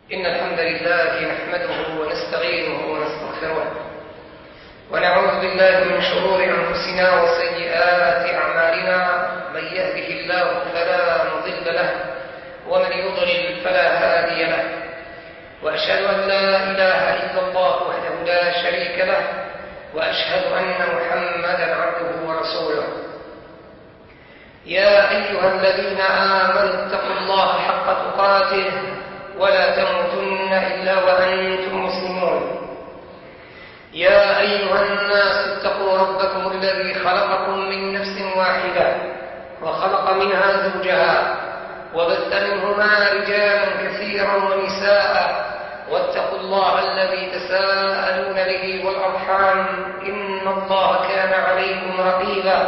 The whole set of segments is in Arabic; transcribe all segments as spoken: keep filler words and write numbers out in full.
إن الحمد لله نحمده ونستعينه ونستغفره ونعوذ بالله من شرور أنفسنا وسيئات أعمالنا. من يهده الله فلا مضل له ومن يضلل فلا هادي له، وأشهد أن لا إله إلا الله وحده لا شريك له، وأشهد أن محمدا عبده ورسوله. يا أيها الذين آمنوا اتقوا الله حق تقاته ولا تموتن إلا وأنتم مسلمون. يا أيها الناس اتقوا ربكم الذي خلقكم من نفس واحدة وخلق منها زوجها وبث منهما رجالا كثيرا ونساء، واتقوا الله الذي تساءلون به والأرحام إن الله كان عليكم رقيبا.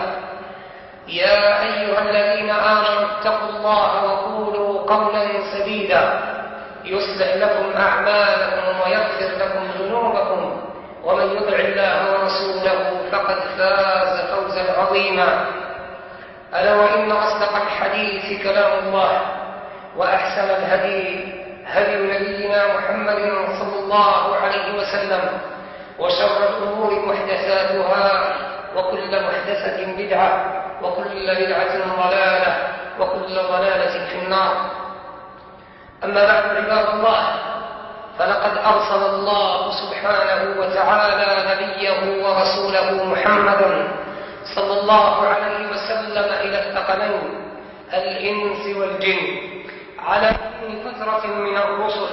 يا أيها الذين آمنوا اتقوا الله وقولوا قولا سديدا يصلح لكم أعمالكم ويغفر لكم ذنوبكم، ومن يطع الله ورسوله فقد فاز فوزا عظيما. ألا وإن أصدق الحديث كلام الله، وأحسن الهدي هدي نبينا محمد صلى الله عليه وسلم، وشر الأمور محدثاتها، وكل محدثة بدعة، وكل بدعة ضلالة، وكل ضلالة في النار. أما بعد عباد الله، فلقد أرسل الله سبحانه وتعالى نبيه ورسوله محمدا صلى الله عليه وسلم إلى الثقلين الإنس والجن على فترة من الرسل،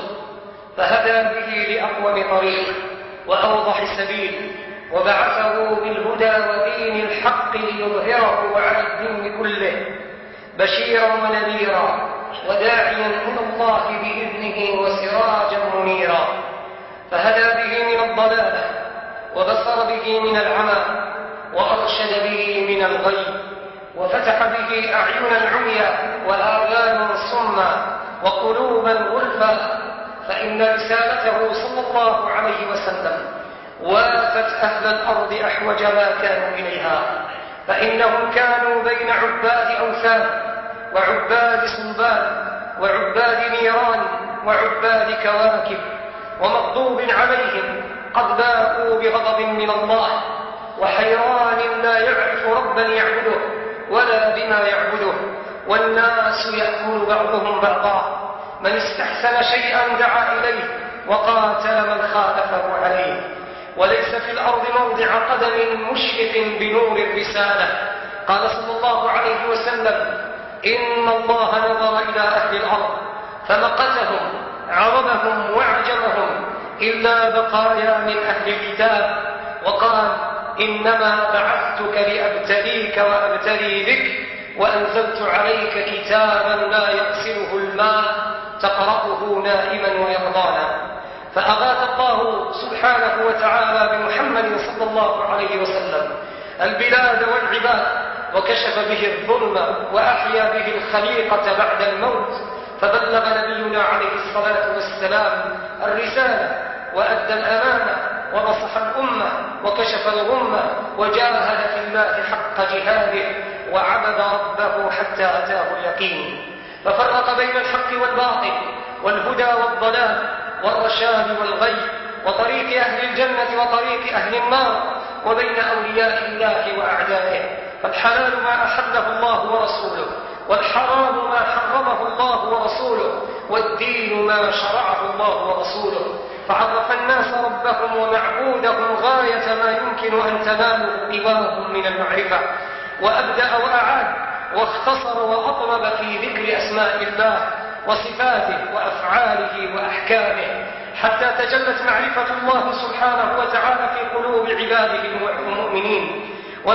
فهدى به لأقوم طريق وأوضح سبيل، وبعثه بالهدى ودين الحق ليظهره على الدين كله، بشيرا ونذيرا وداعيا إلى الله بإذنه وسراجا منيرا. فهدى به من الضلالة، وبصر به من العمى، وأرشد به من الغي، وفتح به أعينا عميا وآذانا صما وقلوبا غلفا. فإن رسالته صلى الله عليه وسلم وافت أهل الأرض أحوج ما كانوا إليها، فإنهم كانوا بين عباد أوثان وعباد صلبان وعباد نيران وعباد كواكب، ومغضوب عليهم قد باءوا بغضب من الله، وحيران لا يعرف ربا يعبده ولا بما يعبده، والناس يأكل بعضهم بعضا. من استحسن شيئا دعا إليه وقاتل من خالفه عليه. وليس في الأرض موضع قدم مشرق بنور الرسالة. قال صلى الله عليه وسلم: إن الله نظر إلى أهل الأرض فمقتهم عربهم وعجمهم إلا بقايا من أهل الكتاب، وقال: إنما بعثتك لأبتليك وأبتلي بك، وأنزلت عليك كتابا لا يغسله الماء تقرأه نائما ويقظانا. فأغاث الله سبحانه وتعالى بمحمد صلى الله عليه وسلم البلاد والعباد، وكشف به الظلم، وأحيا به الخليقة بعد الموت. فبلغ نبينا عليه الصلاة والسلام الرسالة، وأدى الأمانة، ونصح الأمة، وكشف الغمة، وجاهد في الله حق جهاده، وعبد ربه حتى أتاه اليقين. ففرق بين الحق والباطل، والهدى والضلال، والرشاد والغي، وطريق أهل الجنة وطريق أهل النار، وبين أولياء الله وأعدائه. فالحلال ما أحله الله ورسوله، والحرام ما حرمه الله ورسوله، والدين ما شرعه الله ورسوله. فعرف الناس ربهم ومعبودهم غاية ما يمكن أن تنالوا قواهم من المعرفة، وأبدأ وأعاد واختصر وأطلب في ذكر أسماء الله وصفاته وأفعاله وأحكامه، حتى تجلت معرفة الله سبحانه وتعالى في قلوب عباده المؤمنين،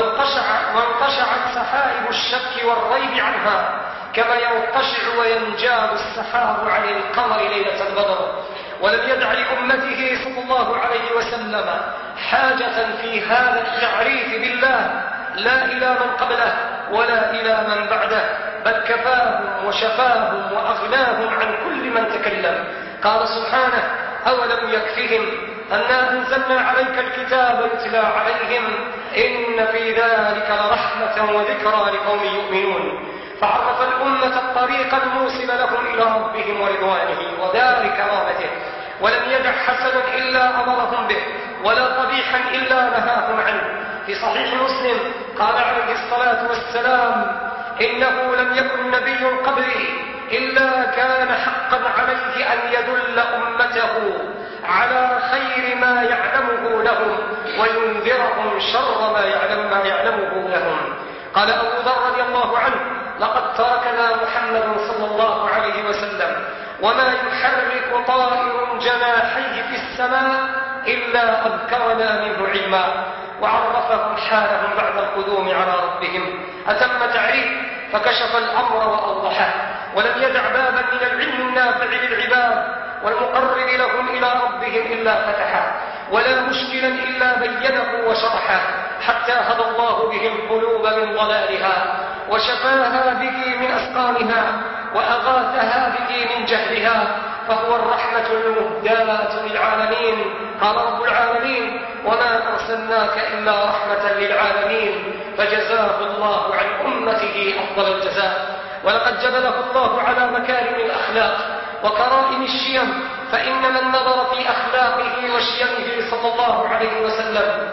وانقشعت سحائب الشك والريب عنها، كما ينقشع وينجاب السحاب عن القمر ليلة البدر. ولم يدع لأمته صلى الله عليه وسلم حاجة في هذا التعريف بالله، لا إلى من قبله ولا إلى من بعده، بل كفاهم وشفاهم وأغناهم عن كل من تكلم. قال سبحانه: أولم يكفهم أنا أنزلنا عليك الكتاب يتلى عليهم إن في ذلك لرحمة وذكرى لقوم يؤمنون. فعرف الأمة الطريق الموصل لهم إلى ربهم ورضوانه ودار كرامته، ولم يدع حسنا إلا أمرهم به، ولا قبيحا إلا نهاهم عنه. في صحيح مسلم قال عليه الصلاة والسلام: إنه لم يكن نبي قبلي إلا كان حقا عليه أن يدل أمته على خير ما يعلمه لهم وينذرهم شر ما يعلم ما يعلمه لهم. قال أبو ذر رضي الله عنه: لقد تركنا محمد صلى الله عليه وسلم وما يحرك طائر جناحيه في السماء إلا أذكرنا منه علما، وعرفهم حالهم بعد القدوم على ربهم أتم تعريف، فكشف الأمر وأوضحه، ولم يدع بابا من العلم النافع للعباد والمقرب لهم إلى ربهم إلا فتحه، ولا مشكلا إلا بينه وشرحه، حتى هدى الله به القلوب من ضلالها وشفاها به من أسقامها وأغاثها به من جهلها، فهو الرحمة المهداة للعالمين. قال رب العالمين: وما أرسلناك إلا رحمة للعالمين، فجزاه الله عن أمته أفضل الجزاء. ولقد جبله الله على مكارم الأخلاق وكرائم الشيم، فإن من نظر في أخلاقه وشيمه صلى الله عليه وسلم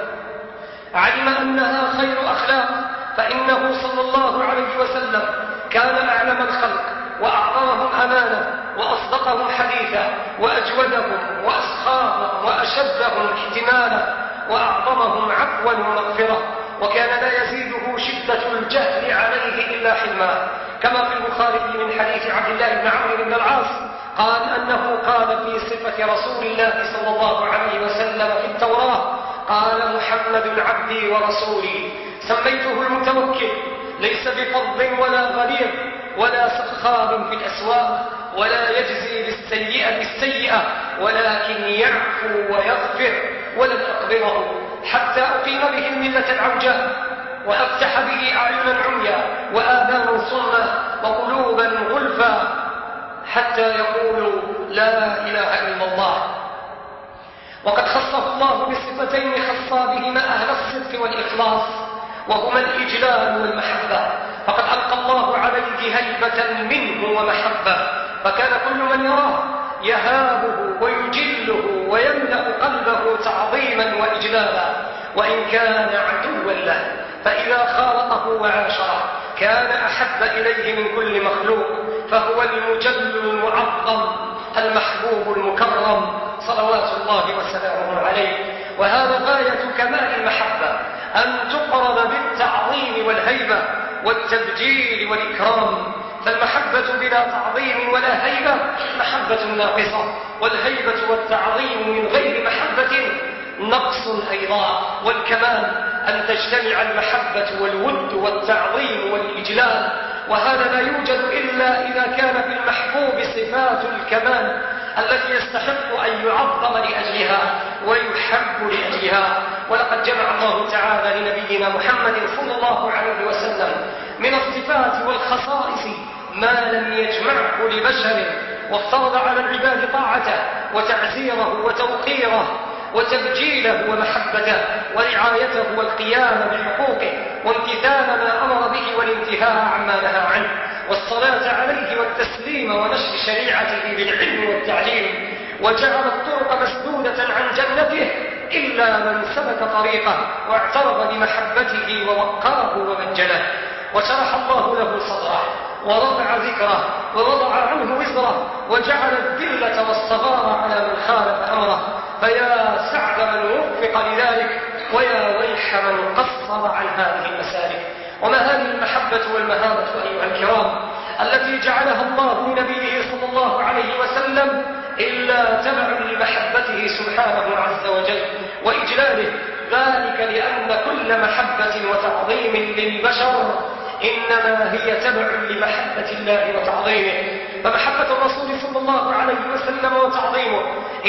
علم أنها خير أخلاق، فإنه صلى الله عليه وسلم كان أعلم الخلق وأعطاهم أمانة وأصدقهم حديثا وأجودهم وأسخاهم وأشدهم احتمالا وأعظمهم عفوا ومغفرة، وكان لا يزيده شدة الجهل عليه إلا حلما، كما في البخاري من حديث عبد الله بن عمرو بن العاص قال أنه قال في صفة رسول الله صلى الله عليه وسلم في التوراة: قال محمد عبدي ورسولي، سميته المتوكل، ليس بفظ ولا غليظ ولا سخاب في الأسواق، ولا يجزي بالسيئة بالسيئة، ولكن يعفو ويغفر، ولن أقبضه حتى أقيم به الملة العوجاء وأفتح به أعينا عميا وآذانا صما وقلوبا غلفا حتى يقولوا لا إله إلا الله. وقد خصه الله بصفتين خصا بهما أهل الصدق والإخلاص، وهما الإجلال والمحبة، فقد ألقى الله عليه هيبة منه ومحبة، فكان كل من يراه يهابه ويجله ويملأ قلبه تعظيما وإجلالا، وإن كان عدوا له، فإذا خالطه وعاشره كان أحب إليه من كل مخلوق، فهو المجل المعظم المحبوب المكرم صلوات الله وسلامه عليه. وهذا غاية كمال المحبة، أن تقرب بالتعظيم والهيبة والتبجيل والإكرام، فالمحبة بلا تعظيم ولا هيبة محبة ناقصة، والهيبة والتعظيم من غير محبة نقص أيضا. والكمال أن تجتمع المحبة والود والتعظيم والإجلال، وهذا لا يوجد إلا إذا كان في المحبوب صفات الكمال التي يستحق أن يعظم لأجلها ويحب لأجلها. ولقد جمع الله تعالى لنبينا محمد صلى الله عليه وسلم من الصفات والخصائص ما لم يجمعه لبشر، وافترض على العباد طاعته وتعزيره وتوقيره وتبجيله ومحبته ورعايته والقيام بحقوقه وامتثال ما أمر به والانتهاء عما نهى عنه، والصلاة عليه والتسليم ونشر شريعته بالعلم والتعليم، وجعل الطرق مسدودة عن جنته إلا من سلك طريقه واعترف بمحبته ووقاه ومجله، وشرح الله له صدره ورفع ذكره ووضع عنه وزره، وجعل الذلة والصغار على من خالف أمره. فيا سعد من وفق لذلك، ويا ويح من قصر عن هذه المسالك. وما هذه المحبة والمهابة أيها الكرام التي جعلها الله لنبيه صلى الله عليه وسلم إلا تبع لمحبته سبحانه عز وجل وإجلاله، ذلك لأن كل محبة وتعظيم للبشر إنما هي تبع لمحبة الله وتعظيمه. فمحبة الرسول صلى الله عليه وسلم وتعظيمه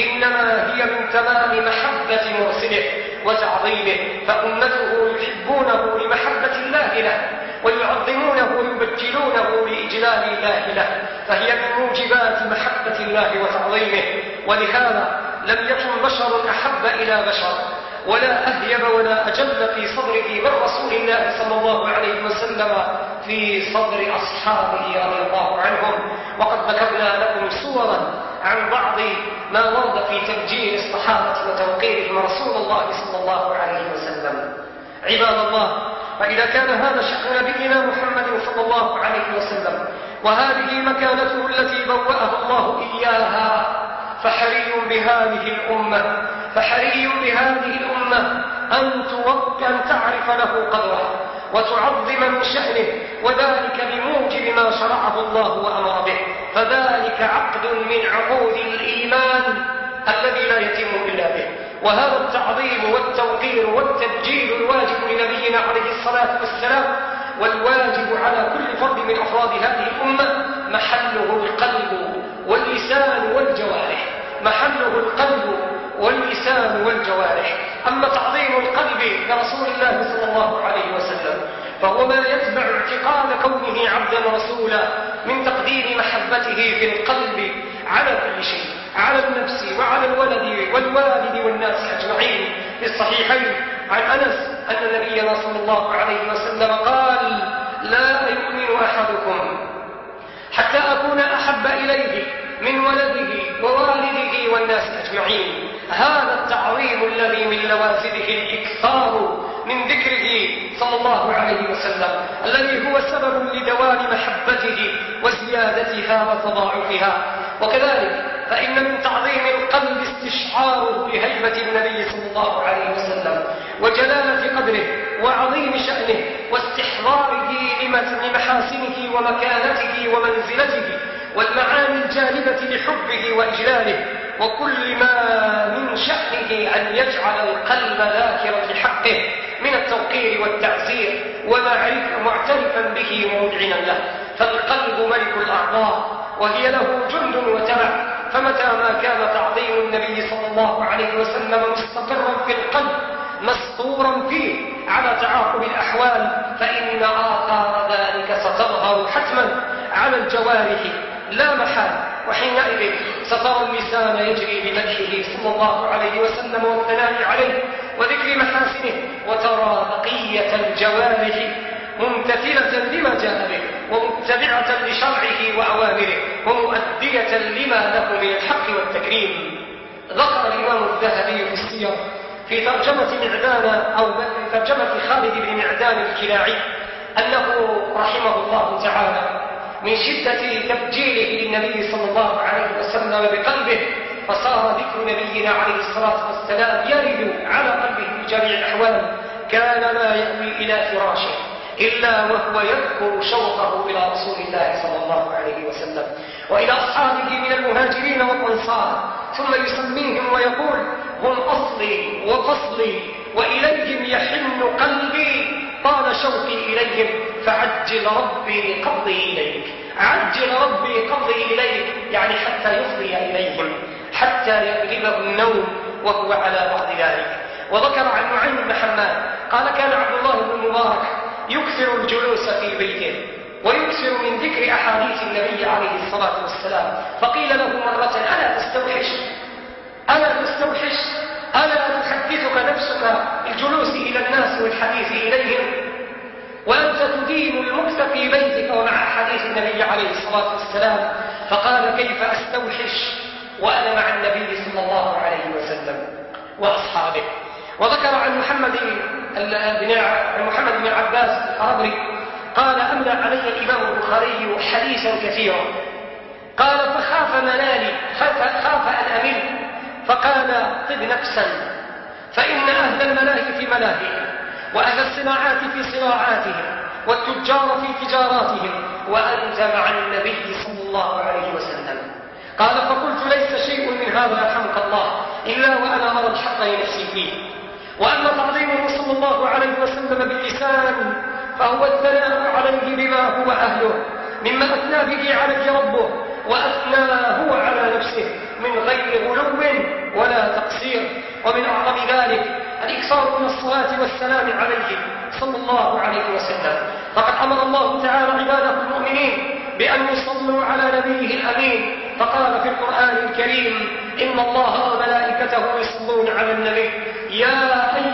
إنما هي من تمام محبة مرسله وتعظيمه، فأمته يحبونه لمحبة الله له ويعظمونه ويبجلونه لإجلال الله له، فهي من موجبات محبة الله وتعظيمه. ولهذا لم يكن بشر أحب إلى بشر، ولا أهيب ولا أجل في صدره من رسول الله صلى الله عليه وسلم في صدر أصحابه رضي الله عنهم. وقد ذكرنا لكم صورا عن بعض ما ورد في تبجيل الصحابة وتوقيرهم رسول الله صلى الله عليه وسلم. عباد الله، فإذا كان هذا شأن نبينا محمد صلى الله عليه وسلم وهذه مكانته التي بوأها الله إياها، فحري بهذه الأمة فحري بهذه الأمة أن توقع أن تعرف له قدره وتعظم من شأنه، وذلك بموجب ما شرعه الله وأمر به، فذلك عقد من عقود الإيمان الذي لا يتم إلا به. وهذا التعظيم والتوقير والتبجيل الواجب لنبينا عليه الصلاة والسلام والواجب على كل فرد من أفراد هذه الأمة محله القلب واللسان والجوارح محله القلب واللسان والجوارح. أما تعظيم القلب لرسول الله صلى الله عليه وسلم فهو ما يتبع اعتقاد كونه عبدا رسولا من تقديم محبته في القلب على كل شيء، على النفس وعلى الولد والوالد والناس أجمعين. في الصحيحين عن أنس أن نبينا صلى الله عليه وسلم قال: لا يؤمن أحدكم حتى أكون أحب إليه من ولده ووالده والناس أجمعين. هذا التعظيم الذي من لوازمه الإكثار من ذكره صلى الله عليه وسلم، الذي هو سبب لدوام محبته وزيادتها وتضاعفها. وكذلك فإن من تعظيم القلب استشعاره بهيبة النبي صلى الله عليه وسلم وجلالة قدره وعظيم شأنه واستحضاره لمحاسنه ومكانته ومنزلته والمعاني الجالبة لحبه وإجلاله، وكل ما من شأنه أن يجعل القلب ذاكرا لحقه من التوقير والتعزير ومعترفا به ومذعنا له. فالقلب ملك الأعضاء وهي له جند وتبع، فمتى ما كان تعظيم النبي صلى الله عليه وسلم مستقرا في القلب مسطورا فيه على تعاقب الأحوال فإن آثار ذلك ستظهر حتما على الجوارح لا محال، وحينئذ سترى اللسان يجري بمدحه صلى الله عليه وسلم والثناء عليه وذكر محاسنه، وترى بقية الجوارح ممتثلة لما جاء به ومتبعة لشرعه وأوامره ومؤدية لما له من الحق والتكريم. ذكر الإمام الذهبي في السير في ترجمة معدان أو في ترجمة خالد بن معدان الكلاعي أنه رحمه الله تعالى من شدة تبجيله للنبي صلى الله عليه وسلم بقلبه فصار ذكر نبينا عليه الصلاة والسلام يرد على قلبه في جميع الأحوال. كان لا يأوي إلى فراشه إلا وهو يذكر شوقه إلى رسول الله صلى الله عليه وسلم وإلى أصحابه من المهاجرين والأنصار، ثم يسميهم ويقول: هم أصلي وفصلي وإليهم يحن قلبي، طال شوقي إليهم فعجل ربي قبضي إليك. عجل ربي قبضي إليك يعني حتى يفضي إليهم، حتى يغلبه النوم وهو على بعض ذلك. وذكر عن نعيم بن حماد قال: كان عبد الله بن مبارك يكثر الجلوس في بيته ويكثر من ذكر أحاديث النبي عليه الصلاة والسلام، فقيل له مرة: ألا تستوحش ألا تستوحش ألا تحدثك نفسك الجلوس إلى الناس والحديث إليهم وأنت تدين المكث في بيتك ومع أحاديث النبي عليه الصلاة والسلام؟ فقال: كيف أستوحش وأنا مع النبي صلى الله عليه وسلم وأصحابه. وذكر عن محمد بن محمد بن عباس الحربري قال: أملى علي الإمام البخاري حديثا كثيرا، قال: فخاف منالي خاف أن أمل، فقال: طب نفسا، فإن أهل الملاهي في ملاهيهم وأهل الصناعات في صناعاتهم والتجار في تجاراتهم وأنت مع النبي صلى الله عليه وسلم. قال: فقلت: ليس شيء من هذا يرحمك الله إلا وأنا أرى الحق لنفسي فيه. وأما تعظيمه صلى الله عليه وسلم باللسان فهو الثناء عليه بما هو أهله مما أثنى به عليه ربه وأثناه هو على نفسه من غير غلو ولا تقصير. ومن أعظم ذلك الإكثار من الصلاة والسلام عليه صلى الله عليه وسلم، فقد أمر الله تعالى عباده المؤمنين بأن يصلوا على نبيه الأمين، فقال في القرآن الكريم: إن الله وملائكته يصلون على النبي يا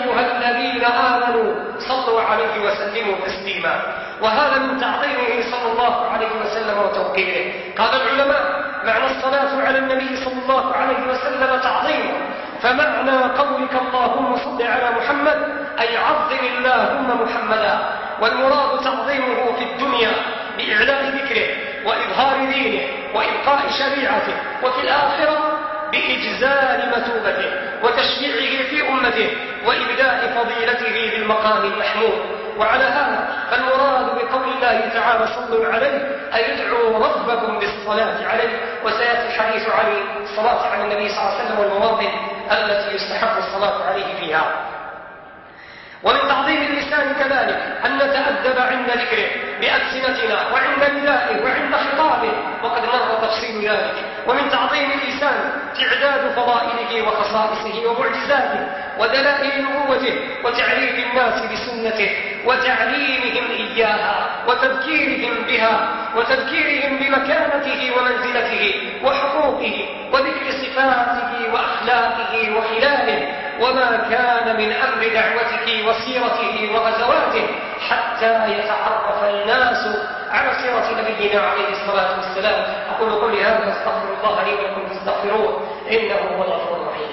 عليه وسلموا تسليما. وهذا من تعظيمه صلى الله عليه وسلم وتوقيره. قال العلماء: معنى الصلاة على النبي صلى الله عليه وسلم تعظيمه، فمعنى قولك اللهم صل على محمد أي عظم اللهم محمدا، والمراد تعظيمه في الدنيا بإعلاء ذكره وإظهار دينه وإبقاء شريعته، وفي الآخرة بإجزال مثوبته وتشريعه في أمته وإبداء فضيلته بالمقام المحمود. وعلى هذا فالمراد بقول الله تعالى صلوا عليه أي ادعوا ربكم بالصلاة عليه. وسيأتي الحديث عن الصلاة على النبي صلى الله عليه وسلم والمواطن التي يستحق الصلاة عليه فيها. ومن تعظيم اللسان كذلك أن نتأدب عند ذكره بألسنتنا وعند ندائه وعند خطابه، وقد مر تفصيل ذلك. ومن تعظيم اللسان تعداد فضائله وخصائصه ومعجزاته ودلائل نبوته وتعريف الناس بسنته وتعليمهم إياها وتذكيرهم بها وتذكيرهم بمكانته ومنزلته وحقوقه وذكر صفاته وأخلاقه وخلاله وما كان من أمر دعوته وسيرته وغزواته، حتى يتعرف الناس على سيرة نبينا عليه الصلاة والسلام. أقول قولي هذا واستغفر الله لي ولكم فاستغفروه إنه هو الغفور الرحيم.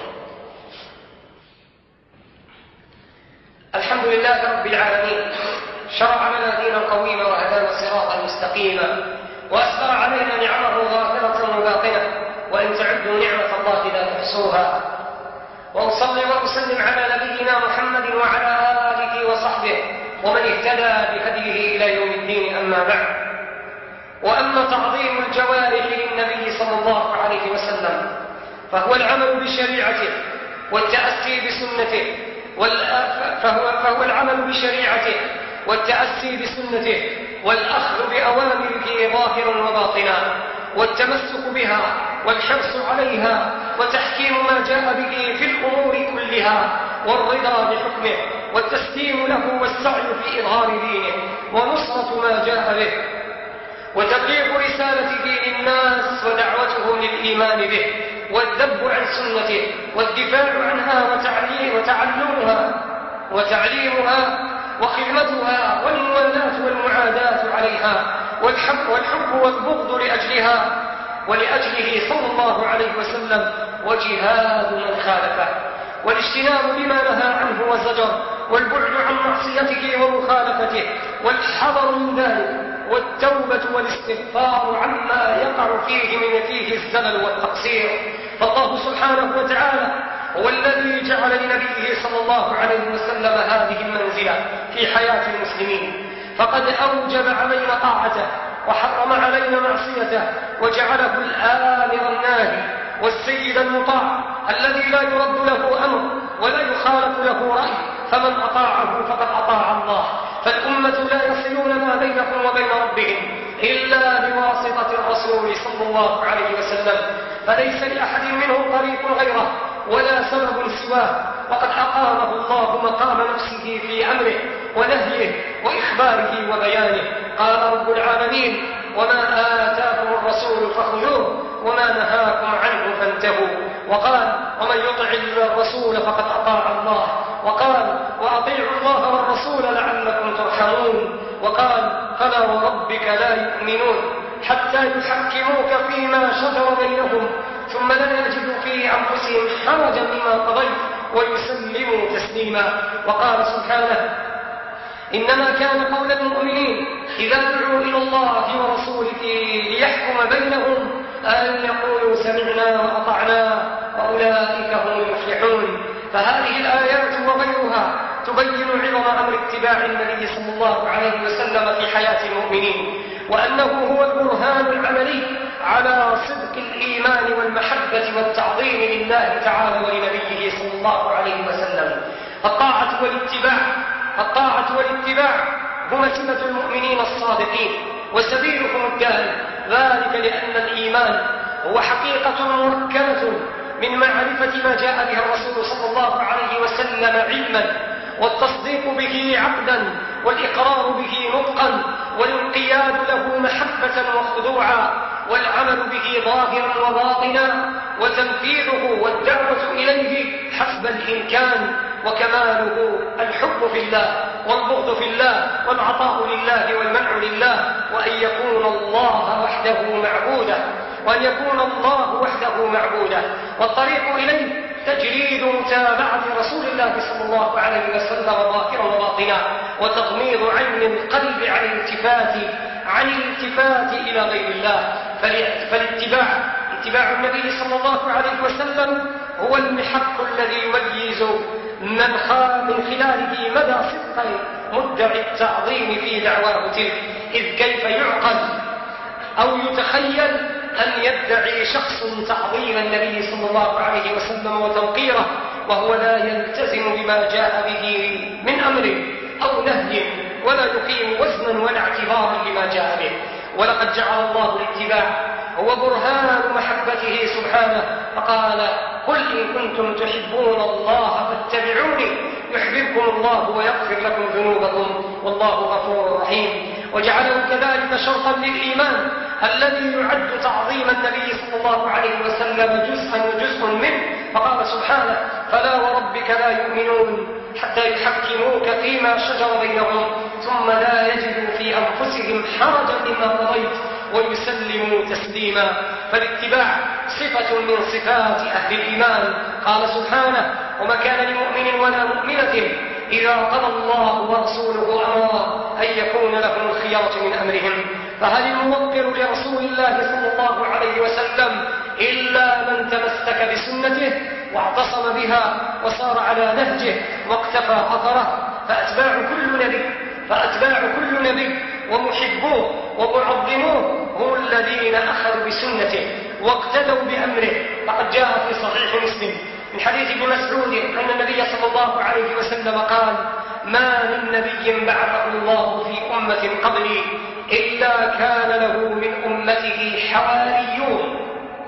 الحمد لله رب العالمين، شرع لنا دينا قويما وهدانا صراطا مستقيما، وأسبغ علينا نعمه ظاهرة وباطنة، وإن تعدوا نعمة الله لا تحصوها. وأصلي وأسلم على نبينا محمد وعلى آله وصحبه ومن اهتدى بهديه إلى يوم الدين، أما بعد. وأما تعظيم الجوارح للنبي صلى الله عليه وسلم فهو العمل بشريعته والتأسي بسنته فهو, فهو العمل بشريعته والتأسي بسنته والأخذ بأوامره ظاهرا وباطنا والتمسك بها والحرص عليها وتحكيم ما جاء به في الأمور كلها والرضا بحكمه والتسليم له والسعي في إظهار دينه ونصرة ما جاء به وتبليغ رسالته للناس ودعوتهم للإيمان به والذب عن سنته والدفاع عنها وتعلمها وتعليمها وخدمتها والموالاة والمعاداة عليها والحب, والحب والبغض لأجلها ولأجله صلى الله عليه وسلم وجهاد من خالفه والاجتناب بما نهى عنه وزجر والبعد عن معصيته ومخالفته والحذر من ذلك والتوبة والاستغفار عما يقع فيه من فيه الزلل والتقصير. فالله سبحانه وتعالى هو الذي جعل لنبيه صلى الله عليه وسلم هذه المنزلة في حياة المسلمين، فقد أوجب علينا طاعته وحرم علينا معصيته وجعله الآمر الناهي والسيد المطاع الذي لا يرد له أمر ولا يخالف له رأي، فمن أطاعه فقد أطاع الله. فالأمة لا يصلون ما بينهم وبين ربهم إلا بواسطة الرسول صلى الله عليه وسلم، فليس لأحد منهم طريق غيره ولا سبب سواه، وقد أقامه الله مقام نفسه في أمره ونهيه وإخباره وبيانه. قال رب العالمين: وما آتاكم الرسول فخذوه وما نهاكم عنه فانتهوا. وقال: ومن يطع الرسول فقد أطاع الله. وقال: وأطيعوا الله والرسول لعلكم ترحمون. وقال: فلا وربك لا يؤمنون حتى يحكموك فيما شجر بينهم ثم لا يجدوا في أنفسهم حرجا مما قضيت ويسلموا تسليما. وقال سبحانه: إنما كان قول المؤمنين إذا دعوا إلى الله ورسوله ليحكم بينهم أن يقولوا سمعنا وأطعنا وأولئك هم المفلحون. فهذه الآيات وغيرها تبين عظم أمر اتباع النبي صلى الله عليه وسلم في حياة المؤمنين، وأنه هو البرهان العملي على صدق الإيمان والمحبة والتعظيم لله تعالى ولنبيه صلى الله عليه وسلم. الطاعة والاتباع الطاعة والاتباع هما سمة المؤمنين الصادقين وسبيلهم الدائم، ذلك لأن الإيمان هو حقيقة مركبة من معرفة ما جاء به الرسول صلى الله عليه وسلم علما، والتصديق به عقدا، والإقرار به نطقا، والانقياد له محبة وخضوعا، والعمل به ظاهرا وباطنا، وتنفيذه والدعوة إليه حسب الإمكان وكماله الحب في الله والبغض في الله والعطاء لله والمنع لله، وأن يكون الله وحده معبودا وأن يكون الله وحده معبودا. والطريق إليه تجريد متابعة رسول الله صلى الله عليه وسلم ظاهرا وباطنا، وتغميض عين القلب عن الالتفات عن الالتفات إلى غير الله. فالاتباع اتباع النبي صلى الله عليه وسلم هو المحك الذي يميز من خال من خلاله مدى صدق مدعي التعظيم في دعواه تلك. إذ كيف يعقل أو يتخيل أن يدعي شخص تعظيم النبي صلى الله عليه وسلم وتوقيره وهو لا يلتزم بما جاء به من أمر أو نهي، ولا يقيم وزنا ولا اعتبارا لما جاء به. ولقد جعل الله الاتباع هو برهان محبته سبحانه، فقال: قل إن كنتم تحبون الله فاتبعوني يحببكم الله ويغفر لكم ذنوبكم والله غفور رحيم. وجعله كذلك شرطا للإيمان الذي يعد تعظيم النبي صلى الله عليه وسلم جزءا وجزء منه، فقال سبحانه: فلا وربك لا يؤمنون حتى يحكموك فيما شجر بينهم ثم لا يجدوا في أنفسهم حرجا مما قضيت ويسلموا تسليما. فالاتباع صفة من صفات أهل الإيمان. قال سبحانه: وما كان لمؤمن ولا مؤمنة إذا قضى الله ورسوله أمرا أن يكون لهم الخيرة من أمرهم. فهل الموقر لرسول الله صلى الله عليه وسلم إلا من تمسك بسنته واعتصم بها وصار على نهجه واقتفى أثره؟ فأتباع كل نبي فأتباع كل نبي ومحبوه ومعظموه هم الذين أخذوا بسنته واقتدوا بأمره. فقد جاء في صحيح مسلم من حديث ابن مسعود أن النبي صلى الله عليه وسلم قال: ما من نبي بعثه الله في أمة قبلي إلا كان له من أمته حواريون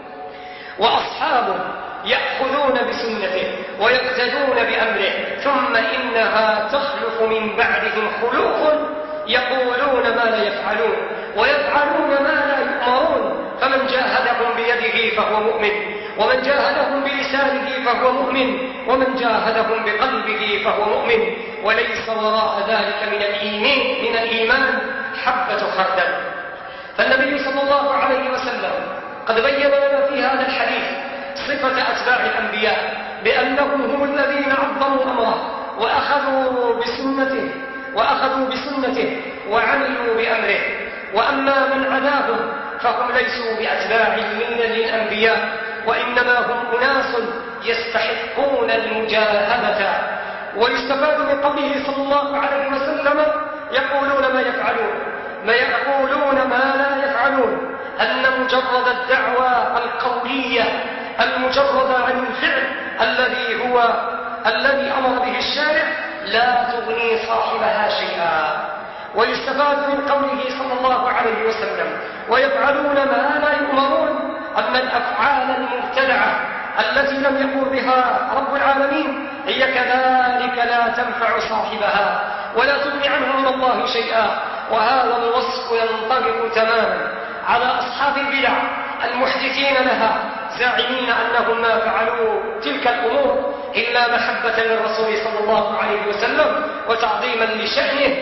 وأصحابه يأخذون بسنته ويقتدون بأمره، ثم إنها تخلف من بعدهم خلوف يقولون ما لا يفعلون ويفعلون ما لا يؤمرون، فمن جاهدهم بيده فهو مؤمن، ومن جاهدهم بلسانه فهو مؤمن، ومن جاهدهم بقلبه فهو مؤمن، وليس وراء ذلك من الإيمان من الإيمان حبة خردل. فالنبي صلى الله عليه وسلم قد بين لنا في هذا الحديث صفة أتباع الأنبياء بأنهم هم الذين عظموا أمره وأخذوا بسنته وأخذوا بسنته وعملوا بأمره. وأما من عداهم فهم ليسوا بأتباع من الأنبياء، وإنما هم أناس يستحقون المجاهدة. ويستفاد من قوله صلى الله عليه وسلم: يقولون ما يفعلون ما يقولون ما لا يفعلون، أن مجرد الدعوة القولية المجردة عن الفعل الذي هو الذي أمر به الشارع لا تغني صاحبها شيئا. ويستفاد من قوله صلى الله عليه وسلم: ويفعلون ما لا يؤمرون، أن الأفعال المبتدعة التي لم يقل بها رب العالمين هي كذلك لا تنفع صاحبها ولا تغني عنه من الله شيئا. وهذا الوصف ينطبق تماما على أصحاب البدع المحدثين لها، زاعمين أنهم ما فعلوا تلك الأمور إلا محبة للرسول صلى الله عليه وسلم وتعظيما لشأنه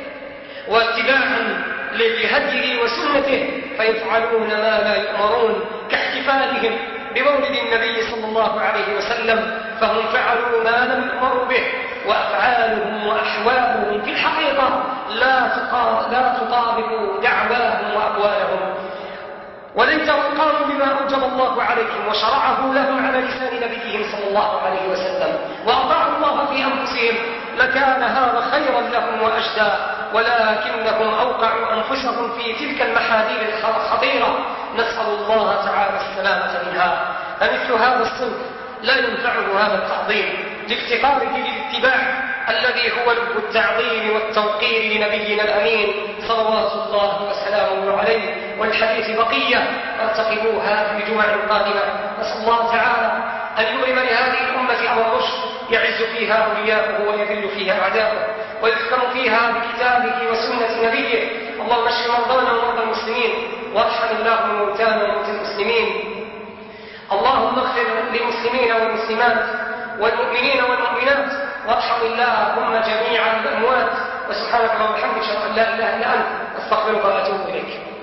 واتباعا لهديه وسنته، فيفعلون ما لا يؤمرون كاحتفالهم بمولد النبي صلى الله عليه وسلم، فهم فعلوا ما لم يؤمروا به، وأفعالهم وأحوالهم في الحقيقة لا تطابق دعواهم وأقوالهم. وليتهم قاموا بما أوجب الله عليهم وشرعه لهم على لسان نبيهم صلى الله عليه وسلم وأطاعوا الله في أنفسهم لكان هذا خيرا لهم وأجدى، ولكنهم أوقعوا أنفسهم في تلك المحاذير الخطيرة، نسأل الله تعالى السلامة منها. فمثل هذا الصنف لا ينفعه هذا التعظيم لافتقاره للاتباع الذي هو لب التعظيم والتوقير لنبينا الأمين صلوات الله وسلامه عليه. والحديث بقية فارتقبوها في جمع قادمة. نسأل الله تعالى أن يبرم لهذه الأمة أمر الرشد يعز فيها أولياؤه ويذل فيها أعداؤه، ويحكم فيها بكتابه وسنة نبيه. اللهم اشف مرضانا ومرضى المسلمين، وارحم اللهم موتانا وموتى المسلمين. اللهم اغفر للمسلمين والمسلمات والمؤمنين والمؤمنات، وارحم اللهم جميع الأموات. وسبحانك اللهم وبحمدك أشهد أن لا إله إلا أنت أستغفرك وأتوب إليك.